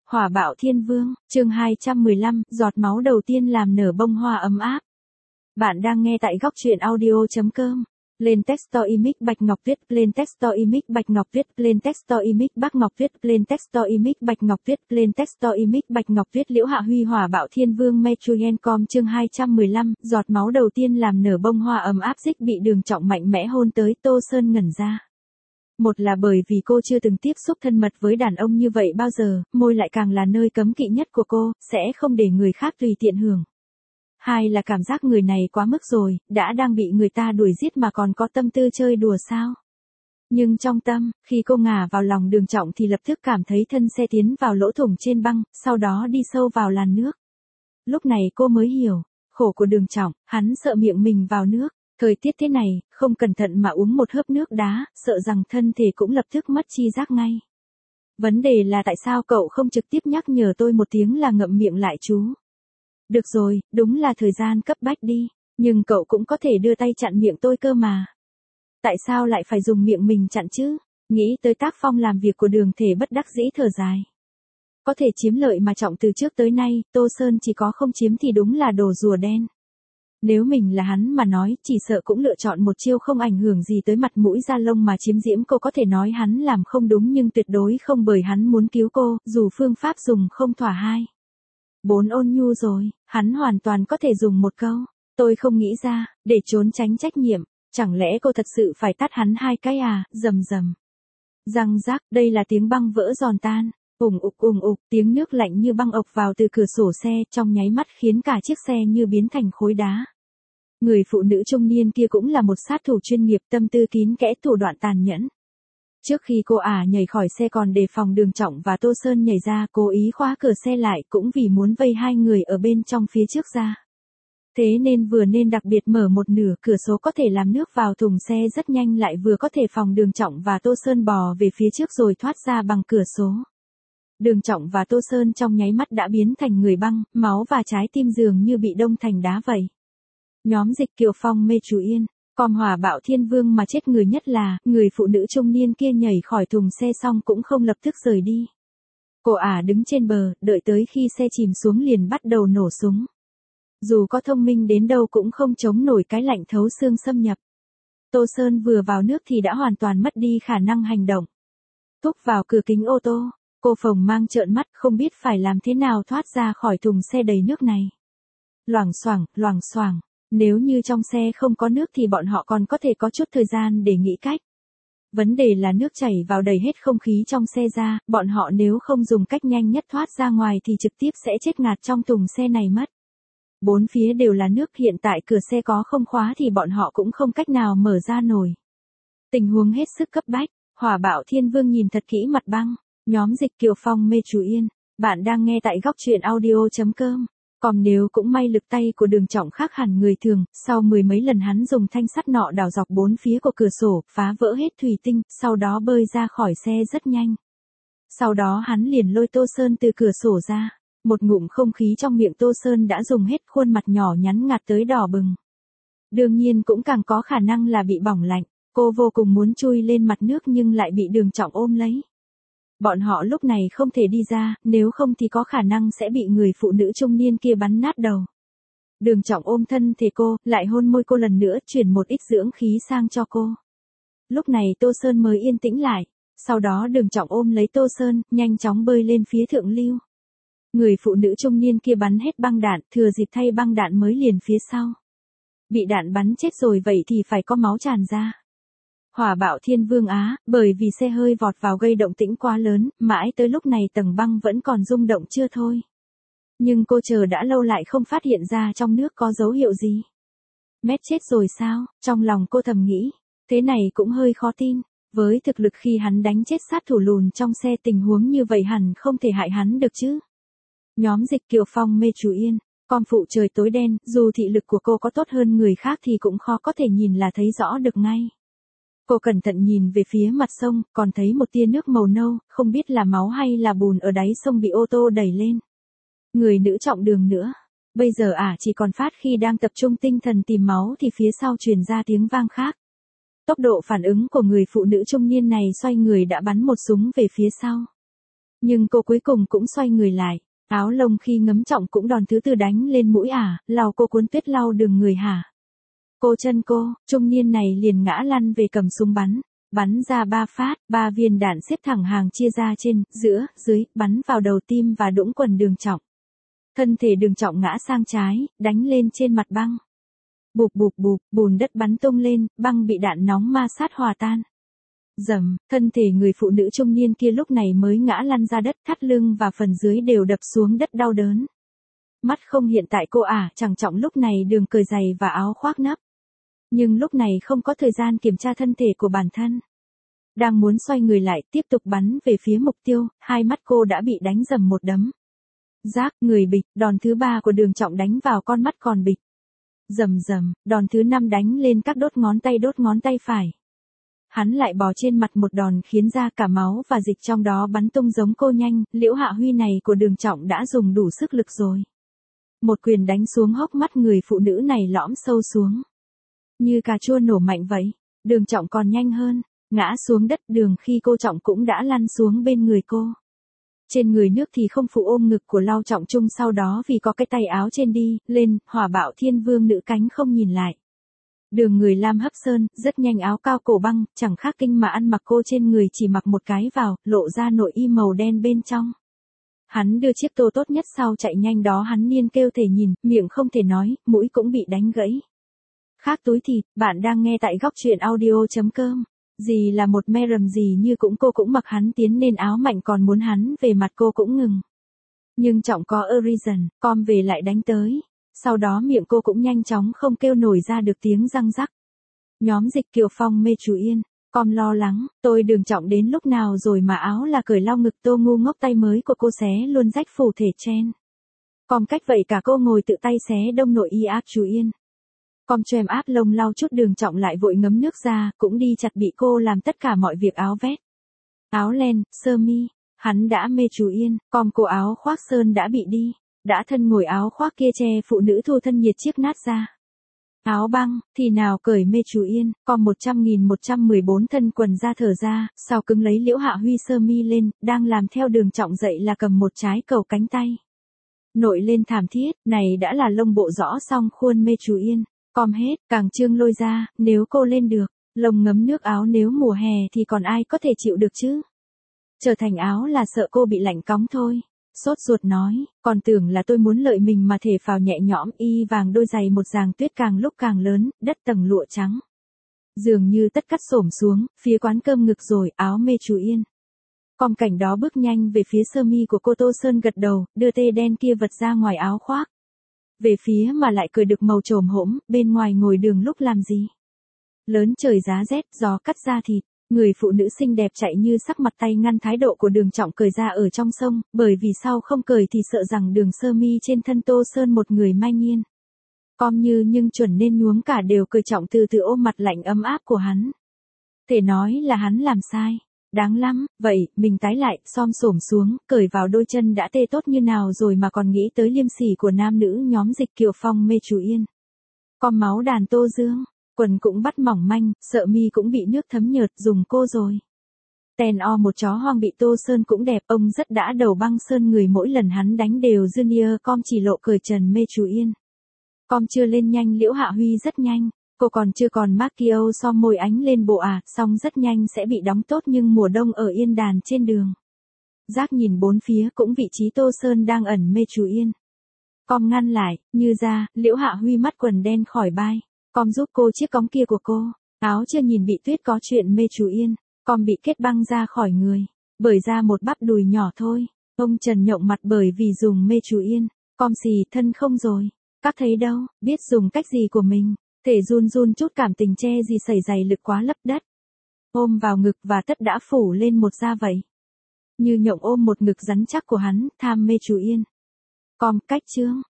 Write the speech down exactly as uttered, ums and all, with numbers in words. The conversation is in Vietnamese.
Hỏa bạo thiên vương, chương hai trăm mười lăm, giọt máu đầu tiên làm nở bông hoa ấm áp. Bạn đang nghe tại góc truyện audio chấm com. Lên Texto Image Bạch Ngọc viết, lên Texto Image Bạch Ngọc viết, lên Texto Image Bác Ngọc viết, lên Texto Image Bạch Ngọc viết, lên Texto Image Bạch Ngọc viết Liễu Hạ Huy Hỏa bạo thiên vương Metruyen.com chương hai trăm mười lăm, giọt máu đầu tiên làm nở bông hoa ấm áp Dích bị Đường Trọng mạnh mẽ hôn tới, Tô Sơn ngẩn ra. Một là bởi vì cô chưa từng tiếp xúc thân mật với đàn ông như vậy bao giờ, môi lại càng là nơi cấm kỵ nhất của cô, sẽ không để người khác tùy tiện hưởng. Hai là cảm giác người này quá mức rồi, đã đang bị người ta đuổi giết mà còn có tâm tư chơi đùa sao. Nhưng trong tâm, khi cô ngả vào lòng Đường Trọng thì lập tức cảm thấy thân xe tiến vào lỗ thủng trên băng, sau đó đi sâu vào làn nước. Lúc này cô mới hiểu, khổ của Đường Trọng, hắn sợ miệng mình vào nước. Thời tiết thế này, không cẩn thận mà uống một hớp nước đá, sợ rằng thân thể cũng lập tức mất chi giác ngay. Vấn đề là tại sao cậu không trực tiếp nhắc nhở tôi một tiếng là ngậm miệng lại chú. Được rồi, đúng là thời gian cấp bách đi, nhưng cậu cũng có thể đưa tay chặn miệng tôi cơ mà. Tại sao lại phải dùng miệng mình chặn chứ? Nghĩ tới tác phong làm việc của Đường Thể bất đắc dĩ thở dài. Có thể chiếm lợi mà Trọng từ trước tới nay, Tô Sơn chỉ có không chiếm thì đúng là đồ rùa đen. Nếu mình là hắn mà nói, chỉ sợ cũng lựa chọn một chiêu không ảnh hưởng gì tới mặt mũi da lông mà chiếm diễm cô. Có thể nói hắn làm không đúng nhưng tuyệt đối không bởi hắn muốn cứu cô, dù phương pháp dùng không thỏa hai. Bốn ôn nhu rồi, hắn hoàn toàn có thể dùng một câu, tôi không nghĩ ra, để trốn tránh trách nhiệm, chẳng lẽ cô thật sự phải tát hắn hai cái à, rầm rầm. Răng rác, đây là tiếng băng vỡ giòn tan. Ùng ục ùng ục, tiếng nước lạnh như băng ộc vào từ cửa sổ xe, trong nháy mắt khiến cả chiếc xe như biến thành khối đá. Người phụ nữ trung niên kia cũng là một sát thủ chuyên nghiệp, tâm tư kín kẽ, thủ đoạn tàn nhẫn. Trước khi cô ả nhảy khỏi xe còn đề phòng Đường Trọng và Tô Sơn nhảy ra, cố ý khóa cửa xe lại cũng vì muốn vây hai người ở bên trong phía trước ra. Thế nên vừa nên đặc biệt mở một nửa cửa số có thể làm nước vào thùng xe rất nhanh, lại vừa có thể phòng Đường Trọng và Tô Sơn bò về phía trước rồi thoát ra bằng cửa số. Đường Trọng và Tô Sơn trong nháy mắt đã biến thành người băng, máu và trái tim dường như bị đông thành đá vậy. Nhóm Dịch Kiều Phong mê chú yên, còn Hỏa bạo thiên vương mà chết người nhất là, người phụ nữ trung niên kia nhảy khỏi thùng xe xong cũng không lập tức rời đi. Cô ả đứng trên bờ, đợi tới khi xe chìm xuống liền bắt đầu nổ súng. Dù có thông minh đến đâu cũng không chống nổi cái lạnh thấu xương xâm nhập. Tô Sơn vừa vào nước thì đã hoàn toàn mất đi khả năng hành động. Thúc vào cửa kính ô tô. Cô phồng mang trợn mắt không biết phải làm thế nào thoát ra khỏi thùng xe đầy nước này. Loảng xoảng, loảng xoảng, nếu như trong xe không có nước thì bọn họ còn có thể có chút thời gian để nghĩ cách. Vấn đề là nước chảy vào đầy hết không khí trong xe ra, bọn họ nếu không dùng cách nhanh nhất thoát ra ngoài thì trực tiếp sẽ chết ngạt trong thùng xe này mất. Bốn phía đều là nước, hiện tại cửa xe có không khóa thì bọn họ cũng không cách nào mở ra nổi. Tình huống hết sức cấp bách, Hỏa bạo thiên vương nhìn thật kỹ mặt băng. Nhóm Dịch Kiều Phong mê chú yên, bạn đang nghe tại góc truyện audio chấm com. Còn nếu cũng may lực tay của Đường Trọng khác hẳn người thường, sau mười mấy lần hắn dùng thanh sắt nọ đào dọc bốn phía của cửa sổ, phá vỡ hết thủy tinh, sau đó bơi ra khỏi xe rất nhanh. Sau đó hắn liền lôi Tô Sơn từ cửa sổ ra, một ngụm không khí trong miệng Tô Sơn đã dùng hết, khuôn mặt nhỏ nhắn ngạt tới đỏ bừng. Đương nhiên cũng càng có khả năng là bị bỏng lạnh, cô vô cùng muốn chui lên mặt nước nhưng lại bị Đường Trọng ôm lấy. Bọn họ lúc này không thể đi ra, nếu không thì có khả năng sẽ bị người phụ nữ trung niên kia bắn nát đầu. Đường Trọng ôm thân thể cô, lại hôn môi cô lần nữa, chuyển một ít dưỡng khí sang cho cô. Lúc này Tô Sơn mới yên tĩnh lại, sau đó Đường Trọng ôm lấy Tô Sơn, nhanh chóng bơi lên phía thượng lưu. Người phụ nữ trung niên kia bắn hết băng đạn, thừa dịp thay băng đạn mới liền phía sau. Bị đạn bắn chết rồi vậy thì phải có máu tràn ra. Hỏa bạo thiên vương á, bởi vì xe hơi vọt vào gây động tĩnh quá lớn, mãi tới lúc này tầng băng vẫn còn rung động chưa thôi. Nhưng cô chờ đã lâu lại không phát hiện ra trong nước có dấu hiệu gì. Mét chết rồi sao, trong lòng cô thầm nghĩ, thế này cũng hơi khó tin, với thực lực khi hắn đánh chết sát thủ lùn trong xe tình huống như vậy hẳn không thể hại hắn được chứ. Nhóm Dịch Kiều Phong mê chú yên, con phụ trời tối đen, dù thị lực của cô có tốt hơn người khác thì cũng khó có thể nhìn là thấy rõ được ngay. Cô cẩn thận nhìn về phía mặt sông, còn thấy một tia nước màu nâu, không biết là máu hay là bùn ở đáy sông bị ô tô đẩy lên. Người nữ Trọng Đường nữa. Bây giờ ả à chỉ còn phát khi đang tập trung tinh thần tìm máu thì phía sau truyền ra tiếng vang khác. Tốc độ phản ứng của người phụ nữ trung niên này xoay người đã bắn một súng về phía sau. Nhưng cô cuối cùng cũng xoay người lại. Áo lông khi ngấm trọng cũng đòn thứ tư đánh lên mũi à, lau cô cuốn tuyết lau đường người hả? Cô chân cô, trung niên này liền ngã lăn về cầm súng bắn. Bắn ra ba phát, ba viên đạn xếp thẳng hàng chia ra trên, giữa, dưới, bắn vào đầu tim và đũng quần Đường Trọng. Thân thể Đường Trọng ngã sang trái, đánh lên trên mặt băng. Bụp bụp bụp, bùn đất bắn tung lên, băng bị đạn nóng ma sát hòa tan. Dầm, thân thể người phụ nữ trung niên kia lúc này mới ngã lăn ra đất, thắt lưng và phần dưới đều đập xuống đất đau đớn. Mắt không hiện tại cô à, chẳng Trọng lúc này Đường cởi giày và áo khoác nắp. Nhưng lúc này không có thời gian kiểm tra thân thể của bản thân. Đang muốn xoay người lại tiếp tục bắn về phía mục tiêu, hai mắt cô đã bị đánh dầm một đấm. Rác, người bịch, đòn thứ ba của Đường Trọng đánh vào con mắt còn bịch. Rầm rầm, đòn thứ năm đánh lên các đốt ngón tay đốt ngón tay phải. Hắn lại bò trên mặt một đòn khiến ra cả máu và dịch trong đó bắn tung giống cô nhanh, Liễu Hạ Huy này của Đường Trọng đã dùng đủ sức lực rồi. Một quyền đánh xuống hốc mắt người phụ nữ này lõm sâu xuống. Như cà chua nổ mạnh vậy, Đường Trọng còn nhanh hơn, ngã xuống đất Đường khi cô Trọng cũng đã lăn xuống bên người cô. Trên người nước thì không phụ ôm ngực của Lau Trọng Trung sau đó vì có cái tay áo trên đi, lên, hỏa bạo thiên vương nữ cánh không nhìn lại. Đường người Lam Hấp Sơn, rất nhanh áo cao cổ băng, chẳng khác kinh mà ăn mặc cô trên người chỉ mặc một cái vào, lộ ra nội y màu đen bên trong. Hắn đưa chiếc tô tốt nhất sau chạy nhanh đó hắn niên kêu thể nhìn, miệng không thể nói, mũi cũng bị đánh gãy. Khác túi thịt, bạn đang nghe tại góc truyện audio.com. Gì là một me rầm gì như cũng cô cũng mặc hắn tiến nên áo mạnh còn muốn hắn về mặt cô cũng ngừng. Nhưng Trọng có a reason, com về lại đánh tới. Sau đó miệng cô cũng nhanh chóng không kêu nổi ra được tiếng răng rắc. Nhóm Dịch Kiều Phong mê chú yên, com lo lắng, tôi Đường Trọng đến lúc nào rồi mà áo là cởi lau ngực Tô ngu ngốc tay mới của cô xé luôn rách phủ thể chen. Com cách vậy cả cô ngồi tự tay xé đông nội y áp chú yên. Com choem áp lông lau chút Đường Trọng lại vội ngấm nước ra, cũng đi chặt bị cô làm tất cả mọi việc áo vét. Áo len, sơ mi, hắn đã mê chú yên, com cô áo khoác sơn đã bị đi. Đã thân ngồi áo khoác kia che phụ nữ thu thân nhiệt chiếc nát ra. Áo băng, thì nào cởi mê chú yên, còn một trăm nghìn một trăm mười bốn thân quần ra thở ra, sau cứng lấy Liễu Hạ Huy sơ mi lên, đang làm theo Đường Trọng dậy là cầm một trái cầu cánh tay. Nội lên thảm thiết, này đã là lông bộ rõ xong khuôn mê chú yên, com hết, càng trương lôi ra, nếu cô lên được, lông ngấm nước áo nếu mùa hè thì còn ai có thể chịu được chứ. Trở thành áo là sợ cô bị lạnh cóng thôi. Sốt ruột nói, còn tưởng là tôi muốn lợi mình mà thể phào nhẹ nhõm y vàng đôi giày một dàng tuyết càng lúc càng lớn, đất tầng lụa trắng. Dường như tất cắt xổm xuống, phía quán cơm ngực rồi, áo mê chú yên. Com cảnh đó bước nhanh về phía sơ mi của cô Tô Sơn gật đầu, đưa tê đen kia vật ra ngoài áo khoác. Về phía mà lại cười được màu trồm hỗm, bên ngoài ngồi Đường lúc làm gì? Lớn trời giá rét, gió cắt da thịt. Người phụ nữ xinh đẹp chạy như sắc mặt tay ngăn thái độ của Đường Trọng cởi ra ở trong sông, bởi vì sau không cởi thì sợ rằng đường sơ mi trên thân Tô Sơn một người mai nhiên. Com như nhưng chuẩn nên nhuốm cả đều cởi Trọng từ từ ôm mặt lạnh ấm áp của hắn. Thể nói là hắn làm sai. Đáng lắm, vậy, mình tái lại, xom xổm xuống, cởi vào đôi chân đã tê tốt như nào rồi mà còn nghĩ tới liêm sỉ của nam nữ nhóm Dịch Kiều Phong mê chú yên. Com máu đàn Tô Dương. Quần cũng bắt mỏng manh, sợ mi cũng bị nước thấm nhợt dùng cô rồi. Tèn o một chó hoang bị Tô Sơn cũng đẹp, ông rất đã đầu băng sơn người mỗi lần hắn đánh đều Junior com chỉ lộ cởi trần mê chú yên. Com chưa lên nhanh Liễu Hạ Huy rất nhanh, cô còn chưa còn Macchio so môi ánh lên bộ à, xong rất nhanh sẽ bị đóng tốt nhưng mùa đông ở yên đàn trên đường. Giác nhìn bốn phía cũng vị trí Tô Sơn đang ẩn mê chú yên. Com ngăn lại, như ra, Liễu Hạ Huy mắt quần đen khỏi vai. Com giúp cô chiếc cóng kia của cô, áo chưa nhìn bị tuyết có chuyện mê chú yên, com bị kết băng ra khỏi người, bởi ra một bắp đùi nhỏ thôi, ông Trần nhộng mặt bởi vì dùng mê chú yên, com xì thân không rồi, các thấy đâu, biết dùng cách gì của mình, thể run run chút cảm tình che gì xảy dày lực quá lấp đất, ôm vào ngực và tất đã phủ lên một da vậy, như nhộng ôm một ngực rắn chắc của hắn, tham mê chú yên, com cách chương.